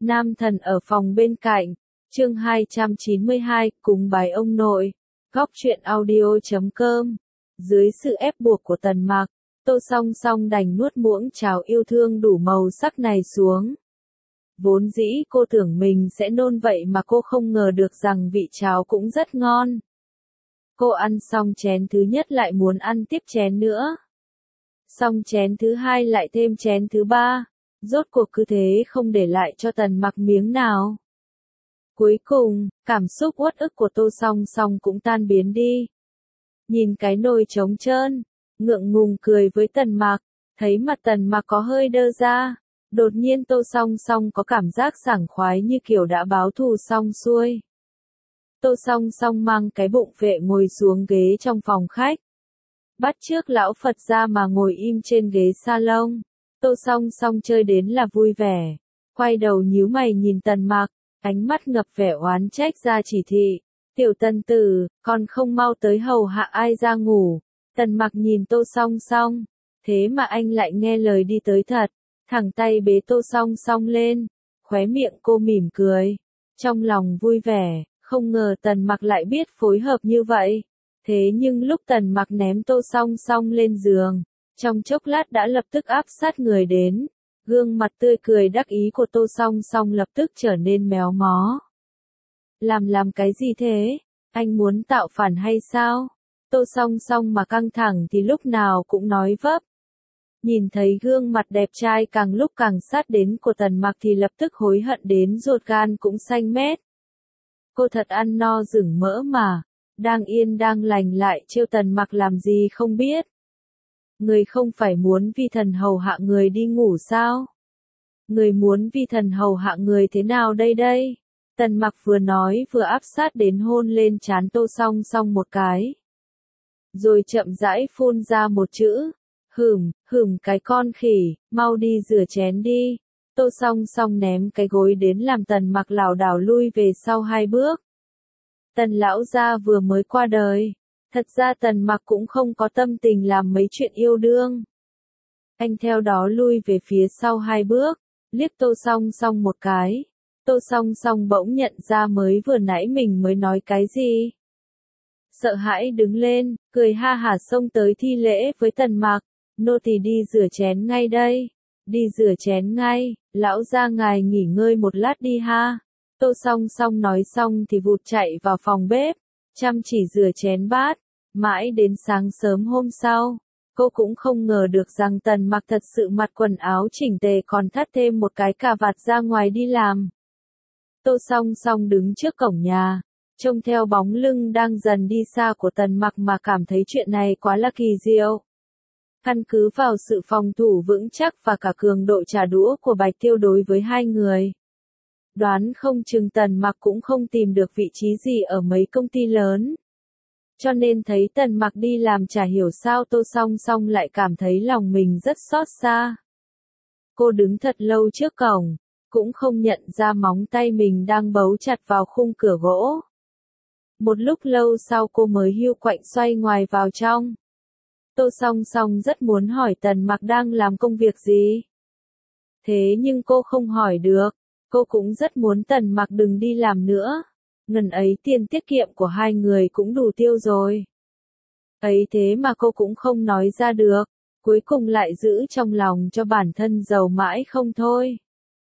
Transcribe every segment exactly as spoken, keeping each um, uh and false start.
Nam thần ở phòng bên cạnh, chương hai trăm chín mươi hai, cúng bái ông nội, góc truyện audio chấm com. Dưới sự ép buộc của Tần Mặc, Tô Song Song đành nuốt muỗng cháo yêu thương đủ màu sắc này xuống. Vốn dĩ cô tưởng mình sẽ nôn vậy mà cô không ngờ được rằng vị cháo cũng rất ngon. Cô ăn xong chén thứ nhất lại muốn ăn tiếp chén nữa. Xong chén thứ hai lại thêm chén thứ ba. Rốt cuộc cứ thế không để lại cho Tần Mặc miếng nào. Cuối cùng, cảm xúc uất ức của Tô Song Song cũng tan biến đi. Nhìn cái nồi trống trơn, ngượng ngùng cười với Tần Mặc, thấy mặt Tần Mặc có hơi đơ ra. Đột nhiên Tô Song Song có cảm giác sảng khoái như kiểu đã báo thù xong xuôi. Tô Song Song mang cái bụng vệ ngồi xuống ghế trong phòng khách. Bắt chước lão Phật ra mà ngồi im trên ghế salon. Tô Song Song chơi đến là vui vẻ. Quay đầu nhíu mày nhìn Tần Mặc, ánh mắt ngập vẻ oán trách ra chỉ thị. Tiểu Tần tử, còn không mau tới hầu hạ ai ra ngủ. Tần Mặc nhìn Tô Song Song. Thế mà anh lại nghe lời đi tới thật. Thẳng tay bế Tô Song Song lên. Khóe miệng cô mỉm cười. Trong lòng vui vẻ, không ngờ Tần Mặc lại biết phối hợp như vậy. Thế nhưng lúc Tần Mặc ném Tô Song Song lên giường, trong chốc lát đã lập tức áp sát người đến. Gương mặt tươi cười đắc ý của Tô Song Song lập tức trở nên méo mó. Làm làm cái gì thế? Anh muốn tạo phản hay sao? Tô Song Song mà căng thẳng thì lúc nào cũng nói vấp. Nhìn thấy gương mặt đẹp trai càng lúc càng sát đến của Tần Mặc thì lập tức hối hận đến ruột gan cũng xanh mét. Cô thật ăn no rừng mỡ mà, đang yên đang lành lại trêu Tần Mặc làm gì không biết. Người không phải muốn vi thần hầu hạ người đi ngủ sao? Người muốn vi thần hầu hạ người thế nào đây đây? Tần Mặc vừa nói vừa áp sát đến hôn lên trán Tô Song Song một cái. Rồi chậm rãi phun ra một chữ. Hửm, hửm cái con khỉ, mau đi rửa chén đi. Tô Song Song ném cái gối đến làm Tần Mặc lảo đảo lui về sau hai bước. Tần lão gia vừa mới qua đời. Thật ra Tần Mặc cũng không có tâm tình làm mấy chuyện yêu đương. Anh theo đó lui về phía sau hai bước, liếc Tô Song Song một cái. Tô Song Song bỗng nhận ra mới vừa nãy mình mới nói cái gì. Sợ hãi đứng lên, cười ha hả xông tới thi lễ với Tần Mặc. Nô tỳ đi rửa chén ngay đây. Đi rửa chén ngay, lão gia ngài nghỉ ngơi một lát đi ha. Tô Song Song nói xong thì vụt chạy vào phòng bếp, chăm chỉ rửa chén bát. Mãi đến sáng sớm hôm sau, cô cũng không ngờ được rằng Tần Mặc thật sự mặc quần áo chỉnh tề còn thắt thêm một cái cà vạt ra ngoài đi làm. Tô Song Song đứng trước cổng nhà, trông theo bóng lưng đang dần đi xa của Tần Mặc mà cảm thấy chuyện này quá là kỳ diệu. Căn cứ vào sự phòng thủ vững chắc và cả cường độ trả đũa của Bạch Tiêu đối với hai người, đoán không chừng Tần Mặc cũng không tìm được vị trí gì ở mấy công ty lớn. Cho nên thấy Tần Mặc đi làm chả hiểu sao Tô Song Song lại cảm thấy lòng mình rất xót xa. Cô đứng thật lâu trước cổng, cũng không nhận ra móng tay mình đang bấu chặt vào khung cửa gỗ. Một lúc lâu sau cô mới hiu quạnh xoay ngoài vào trong. Tô Song Song rất muốn hỏi Tần Mặc đang làm công việc gì. Thế nhưng cô không hỏi được, cô cũng rất muốn Tần Mặc đừng đi làm nữa. Ngần ấy tiền tiết kiệm của hai người cũng đủ tiêu rồi. Ấy thế mà cô cũng không nói ra được, cuối cùng lại giữ trong lòng cho bản thân giàu mãi không thôi.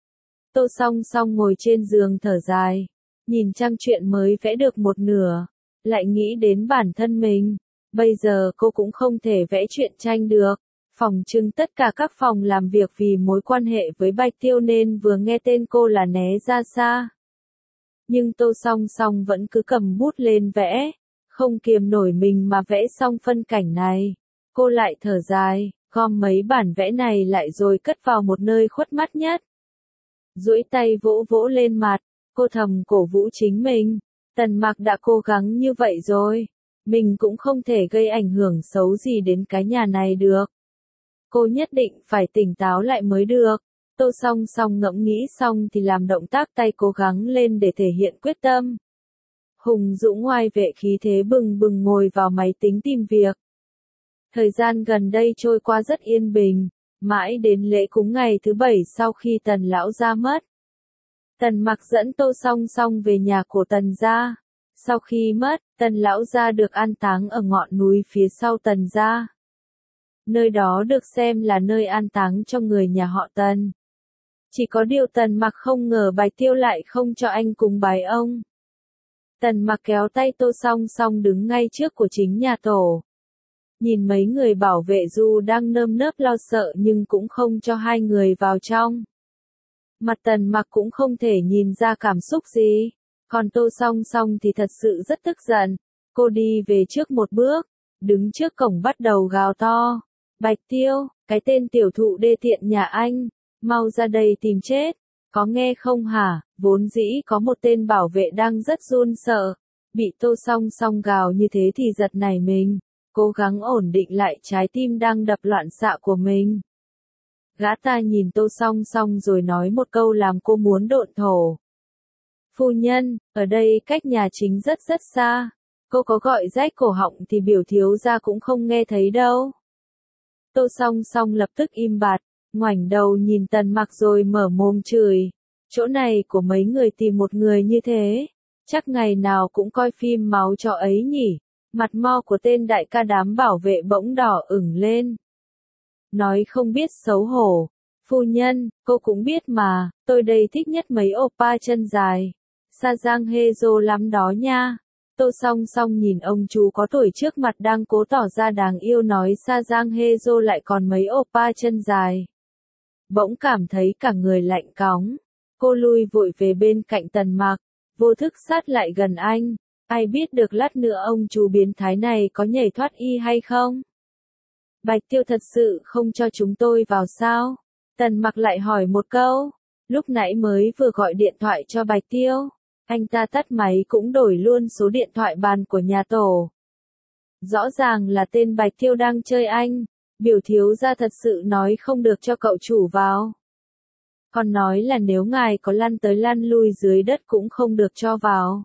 Tô Song Song ngồi trên giường thở dài, nhìn trang truyện mới vẽ được một nửa, lại nghĩ đến bản thân mình. Bây giờ cô cũng không thể vẽ truyện tranh được. Phòng trưng tất cả các phòng làm việc vì mối quan hệ với Bạch Tiêu nên vừa nghe tên cô là né ra xa. Nhưng Tô Song Song vẫn cứ cầm bút lên vẽ, không kiềm nổi mình mà vẽ xong phân cảnh này. Cô lại thở dài, gom mấy bản vẽ này lại rồi cất vào một nơi khuất mắt nhất. Duỗi tay vỗ vỗ lên mặt, cô thầm cổ vũ chính mình. Tần Mặc đã cố gắng như vậy rồi, mình cũng không thể gây ảnh hưởng xấu gì đến cái nhà này được. Cô nhất định phải tỉnh táo lại mới được. Tô Song Song ngẫm nghĩ xong thì làm động tác tay cố gắng lên để thể hiện quyết tâm. Hùng dũng oai vệ khí thế bừng bừng ngồi vào máy tính tìm việc. Thời gian gần đây trôi qua rất yên bình, mãi đến lễ cúng ngày thứ bảy sau khi Tần lão ra mất. Tần Mặc dẫn Tô Song Song về nhà của Tần gia. Sau khi mất, Tần lão gia được an táng ở ngọn núi phía sau Tần gia. Nơi đó được xem là nơi an táng cho người nhà họ Tần. Chỉ có điều Tần Mặc không ngờ Bạch Tiêu lại không cho anh cùng bái ông. Tần Mặc kéo tay Tô Song Song đứng ngay trước của chính nhà tổ. Nhìn mấy người bảo vệ dù đang nơm nớp lo sợ nhưng cũng không cho hai người vào trong. Mặt Tần Mặc cũng không thể nhìn ra cảm xúc gì. Còn Tô Song Song thì thật sự rất tức giận. Cô đi về trước một bước, đứng trước cổng bắt đầu gào to. Bạch Tiêu, cái tên tiểu thụ đê tiện nhà anh, mau ra đây tìm chết. Có nghe không hả? Vốn dĩ có một tên bảo vệ đang rất run sợ. Bị Tô Song Song gào như thế thì giật nảy mình. Cố gắng ổn định lại trái tim đang đập loạn xạ của mình. Gã ta nhìn Tô Song Song rồi nói một câu làm cô muốn độn thổ. Phu nhân, ở đây cách nhà chính rất rất xa. Cô có gọi rách cổ họng thì biểu thiếu gia cũng không nghe thấy đâu. Tô Song Song lập tức im bặt, ngoảnh đầu nhìn Tần Mặc rồi mở mồm chửi. Chỗ này của mấy người tìm một người như thế, chắc ngày nào cũng coi phim máu cho ấy nhỉ. Mặt mo của tên đại ca đám bảo vệ bỗng đỏ ửng lên. Nói không biết xấu hổ. Phu nhân, cô cũng biết mà, tôi đây thích nhất mấy oppa chân dài. Sa Giang Hejo lắm đó nha. Tô Song Song nhìn ông chú có tuổi trước mặt đang cố tỏ ra đáng yêu nói Sa Giang Hejo lại còn mấy oppa chân dài. Bỗng cảm thấy cả người lạnh cóng. Cô lui vội về bên cạnh Tần Mặc, vô thức sát lại gần anh. Ai biết được lát nữa ông chú biến thái này có nhảy thoát y hay không? Bạch Tiêu thật sự không cho chúng tôi vào sao? Tần Mặc lại hỏi một câu. Lúc nãy mới vừa gọi điện thoại cho Bạch Tiêu. Anh ta tắt máy cũng đổi luôn số điện thoại bàn của nhà tổ. Rõ ràng là tên Bạch Tiêu đang chơi anh. Biểu thiếu gia thật sự nói không được cho cậu chủ vào. Còn nói là nếu ngài có lăn tới lăn lui dưới đất cũng không được cho vào.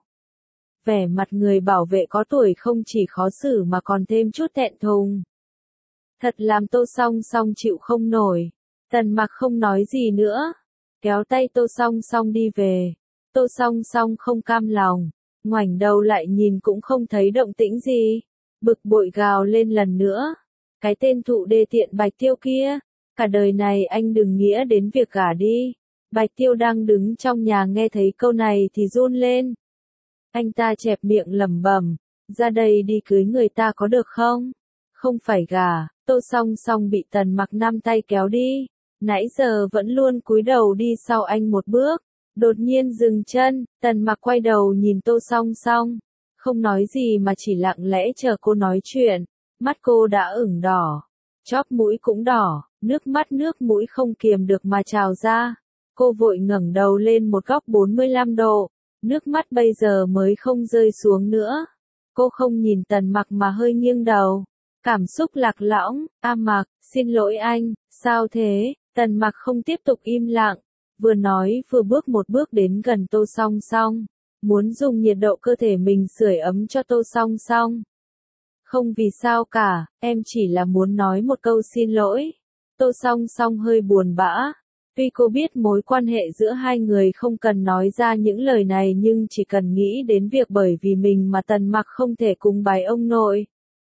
Vẻ mặt người bảo vệ có tuổi không chỉ khó xử mà còn thêm chút thẹn thùng. Thật làm Tô Song Song chịu không nổi. Tần Mặc không nói gì nữa. Kéo tay Tô Song Song đi về. Tô Song Song không cam lòng. Ngoảnh đầu lại nhìn cũng không thấy động tĩnh gì. Bực bội gào lên lần nữa. Cái tên thụ đê tiện Bạch Tiêu kia. Cả đời này anh đừng nghĩa đến việc gả đi. Bạch Tiêu đang đứng trong nhà nghe thấy câu này thì run lên. Anh ta chẹp miệng lẩm bẩm. Ra đây đi cưới người ta có được không? Không phải gả. Tô Song Song bị Tần Mặc năm tay kéo đi. Nãy giờ vẫn luôn cúi đầu đi sau anh một bước. Đột nhiên dừng chân, Tần Mặc quay đầu nhìn Tô Song Song. Không nói gì mà chỉ lặng lẽ chờ cô nói chuyện. Mắt cô đã ửng đỏ. Chóp mũi cũng đỏ, nước mắt nước mũi không kiềm được mà trào ra. Cô vội ngẩng đầu lên một góc bốn mươi lăm độ. Nước mắt bây giờ mới không rơi xuống nữa. Cô không nhìn Tần Mặc mà hơi nghiêng đầu. Cảm xúc lạc lõng. A Mặc, xin lỗi anh, sao thế? Tần Mặc không tiếp tục im lặng. Vừa nói vừa bước một bước đến gần Tô Song Song. Muốn dùng nhiệt độ cơ thể mình sưởi ấm cho Tô Song Song. Không vì sao cả, em chỉ là muốn nói một câu xin lỗi. Tô Song Song hơi buồn bã. Tuy cô biết mối quan hệ giữa hai người không cần nói ra những lời này nhưng chỉ cần nghĩ đến việc bởi vì mình mà Tần Mặc không thể cùng bái ông nội.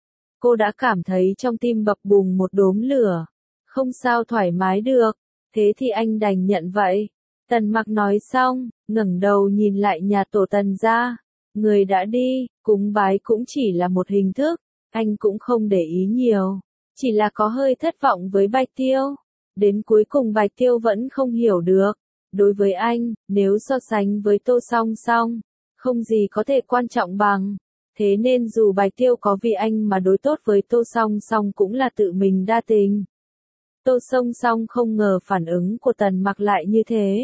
Cô đã cảm thấy trong tim bập bùng một đốm lửa. Không sao thoải mái được, thế thì anh đành nhận vậy. Tần Mặc nói xong, ngẩng đầu nhìn lại nhà tổ Tần gia. Người đã đi, cúng bái cũng chỉ là một hình thức, anh cũng không để ý nhiều. Chỉ là có hơi thất vọng với Bạch Tiêu. Đến cuối cùng Bạch Tiêu vẫn không hiểu được. Đối với anh, nếu so sánh với Tô Song Song, không gì có thể quan trọng bằng. Thế nên dù Bạch Tiêu có vì anh mà đối tốt với Tô Song Song cũng là tự mình đa tình. Tô Song Song không ngờ phản ứng của Tần Mặc lại như thế.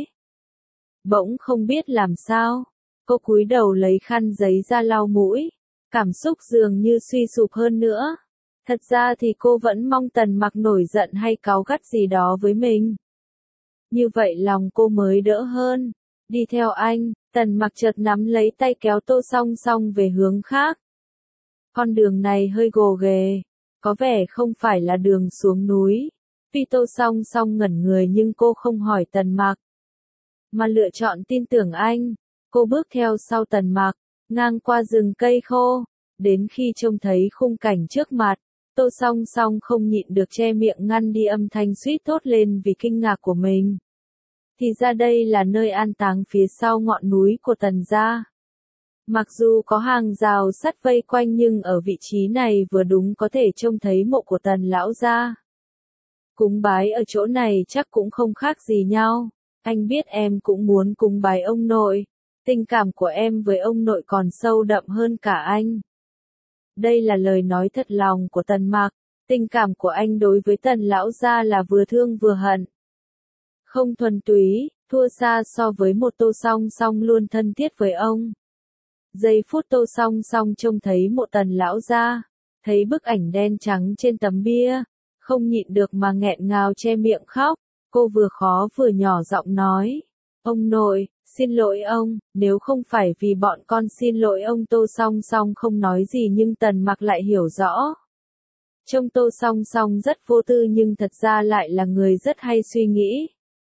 Bỗng không biết làm sao. Cô cúi đầu lấy khăn giấy ra lau mũi. Cảm xúc dường như suy sụp hơn nữa. Thật ra thì cô vẫn mong Tần Mặc nổi giận hay cáu gắt gì đó với mình. Như vậy lòng cô mới đỡ hơn. Đi theo anh, Tần Mặc chợt nắm lấy tay kéo Tô Song Song về hướng khác. Con đường này hơi gồ ghề. Có vẻ không phải là đường xuống núi. Tuy Tô Song Song ngẩn người nhưng cô không hỏi Tần Mặc. mà lựa chọn tin tưởng anh. Cô bước theo sau Tần Mặc, ngang qua rừng cây khô, đến khi trông thấy khung cảnh trước mặt, Tô Song Song không nhịn được che miệng ngăn đi âm thanh suýt thốt lên vì kinh ngạc của mình. Thì ra đây là nơi an táng phía sau ngọn núi của Tần gia. Mặc dù có hàng rào sắt vây quanh nhưng ở vị trí này vừa đúng có thể trông thấy mộ của Tần lão gia. Cúng bái ở chỗ này chắc cũng không khác gì nhau. Anh biết em cũng muốn cúng bái ông nội. Tình cảm của em với ông nội còn sâu đậm hơn cả anh. Đây là lời nói thật lòng của Tần Mặc. Tình cảm của anh đối với Tần lão gia là vừa thương vừa hận. Không thuần túy, thua xa so với một Tô Song Song luôn thân thiết với ông. Giây phút Tô Song Song trông thấy mộ Tần lão gia, thấy bức ảnh đen trắng trên tấm bia, không nhịn được mà nghẹn ngào che miệng khóc. Cô vừa khó vừa nhỏ giọng nói, ông nội, xin lỗi ông, nếu không phải vì bọn con xin lỗi ông. Tô Song Song không nói gì nhưng Tần Mặc lại hiểu rõ. Trông Tô Song Song rất vô tư nhưng thật ra lại là người rất hay suy nghĩ.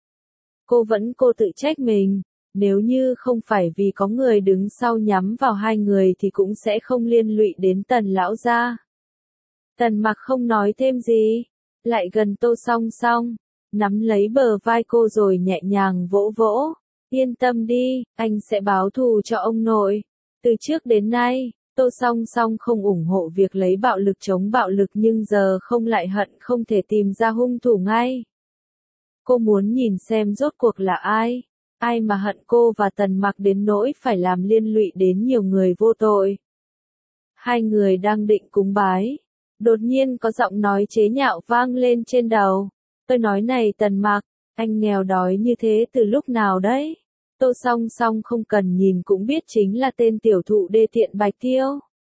Cô vẫn cô tự trách mình, nếu như không phải vì có người đứng sau nhắm vào hai người thì cũng sẽ không liên lụy đến Tần lão gia. Tần Mặc không nói thêm gì, lại gần Tô Song Song, nắm lấy bờ vai cô rồi nhẹ nhàng vỗ vỗ. Yên tâm đi, anh sẽ báo thù cho ông nội. Từ trước đến nay, Tô Song Song không ủng hộ việc lấy bạo lực chống bạo lực nhưng giờ không lại hận không thể tìm ra hung thủ ngay. Cô muốn nhìn xem rốt cuộc là ai, ai mà hận cô và Tần Mặc đến nỗi phải làm liên lụy đến nhiều người vô tội. Hai người đang định cúng bái, đột nhiên có giọng nói chế nhạo vang lên trên đầu. Tôi nói này Tần Mặc, anh nghèo đói như thế từ lúc nào đấy? Tô Song Song không cần nhìn cũng biết chính là tên tiểu thụ đê tiện Bạch Tiêu.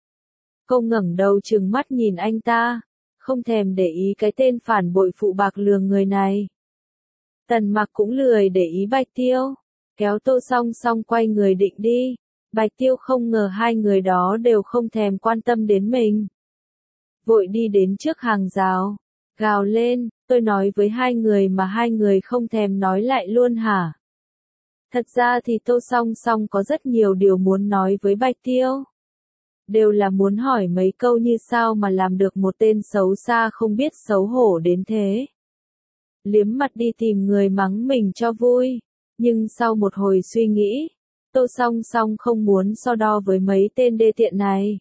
Cô ngẩng đầu trừng mắt nhìn anh ta, không thèm để ý cái tên phản bội phụ bạc lừa người này. Tần Mặc cũng lười để ý Bạch Tiêu, kéo Tô Song Song quay người định đi. Bạch Tiêu không ngờ hai người đó đều không thèm quan tâm đến mình. Vội đi đến trước hàng rào, gào lên, tôi nói với hai người mà hai người không thèm nói lại luôn hả? Thật ra thì Tô Song Song có rất nhiều điều muốn nói với Bạch Tiêu. Đều là muốn hỏi mấy câu như sao mà làm được một tên xấu xa không biết xấu hổ đến thế. Liếm mặt đi tìm người mắng mình cho vui. Nhưng sau một hồi suy nghĩ, Tô Song Song không muốn so đo với mấy tên đê tiện này.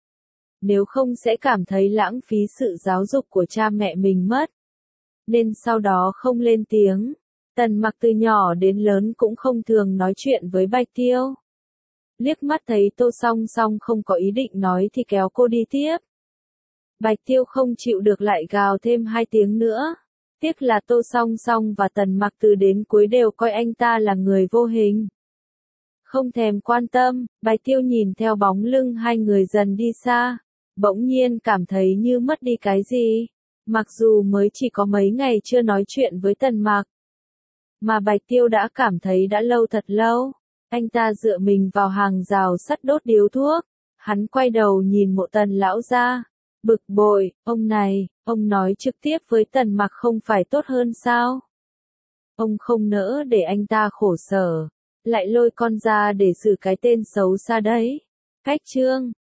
Nếu không sẽ cảm thấy lãng phí sự giáo dục của cha mẹ mình mất. Nên sau đó không lên tiếng. Tần Mặc từ nhỏ đến lớn cũng không thường nói chuyện với Bạch Tiêu. Liếc mắt thấy Tô Song Song không có ý định nói thì kéo cô đi tiếp. Bạch Tiêu không chịu được lại gào thêm hai tiếng nữa. Tiếc là Tô Song Song và Tần Mặc từ đến cuối đều coi anh ta là người vô hình. Không thèm quan tâm, Bạch Tiêu nhìn theo bóng lưng hai người dần đi xa, bỗng nhiên cảm thấy như mất đi cái gì. Mặc dù mới chỉ có mấy ngày chưa nói chuyện với Tần Mặc, mà Bạch Tiêu đã cảm thấy đã lâu thật lâu. Anh ta dựa mình vào hàng rào sắt đốt điếu thuốc, hắn quay đầu nhìn mộ Tần lão gia, bực bội, ông này, ông nói trực tiếp với Tần Mặc không phải tốt hơn sao? Ông không nỡ để anh ta khổ sở, lại lôi con ra để xử cái tên xấu xa đấy. Cách chương